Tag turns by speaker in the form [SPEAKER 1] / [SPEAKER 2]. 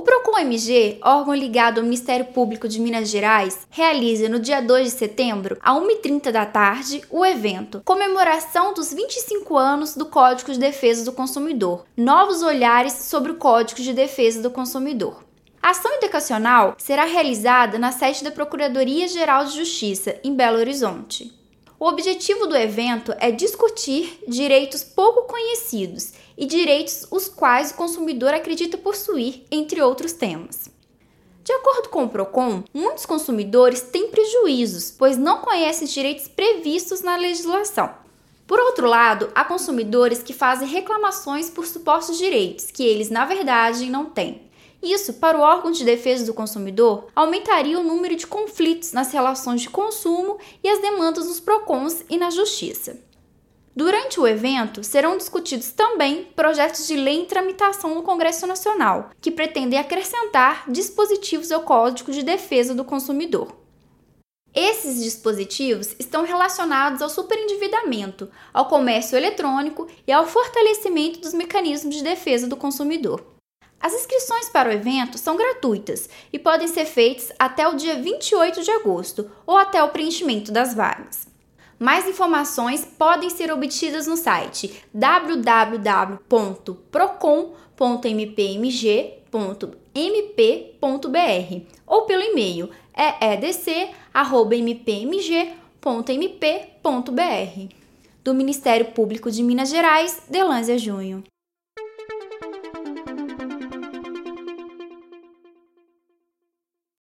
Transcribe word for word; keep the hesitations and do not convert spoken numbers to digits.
[SPEAKER 1] PROCON-M G, órgão ligado ao Ministério Público de Minas Gerais, realiza no dia dois de setembro, às uma e trinta da tarde, o evento Comemoração dos vinte e cinco anos do Código de Defesa do Consumidor. Novos olhares sobre o Código de Defesa do Consumidor. A ação educacional será realizada na sede da Procuradoria-Geral de Justiça, em Belo Horizonte. O objetivo do evento é discutir direitos pouco conhecidos e direitos os quais o consumidor acredita possuir, entre outros temas. De acordo com o PROCON, muitos consumidores têm prejuízos, pois não conhecem os direitos previstos na legislação. Por outro lado, há consumidores que fazem reclamações por supostos direitos que eles, na verdade, não têm. Isso, para o órgão de defesa do consumidor, aumentaria o número de conflitos nas relações de consumo e as demandas dos PROCONs e na Justiça. Durante o evento, serão discutidos também projetos de lei em tramitação no Congresso Nacional, que pretendem acrescentar dispositivos ao Código de Defesa do Consumidor. Esses dispositivos estão relacionados ao superendividamento, ao comércio eletrônico e ao fortalecimento dos mecanismos de defesa do consumidor. As inscrições para o evento são gratuitas e podem ser feitas até o dia vinte e oito de agosto ou até o preenchimento das vagas. Mais informações podem ser obtidas no site w w w ponto procon ponto m p m g ponto m p ponto b r ou pelo e-mail e e d c arroba m p m g ponto m p ponto b r. Do Ministério Público de Minas Gerais, Delância Junho.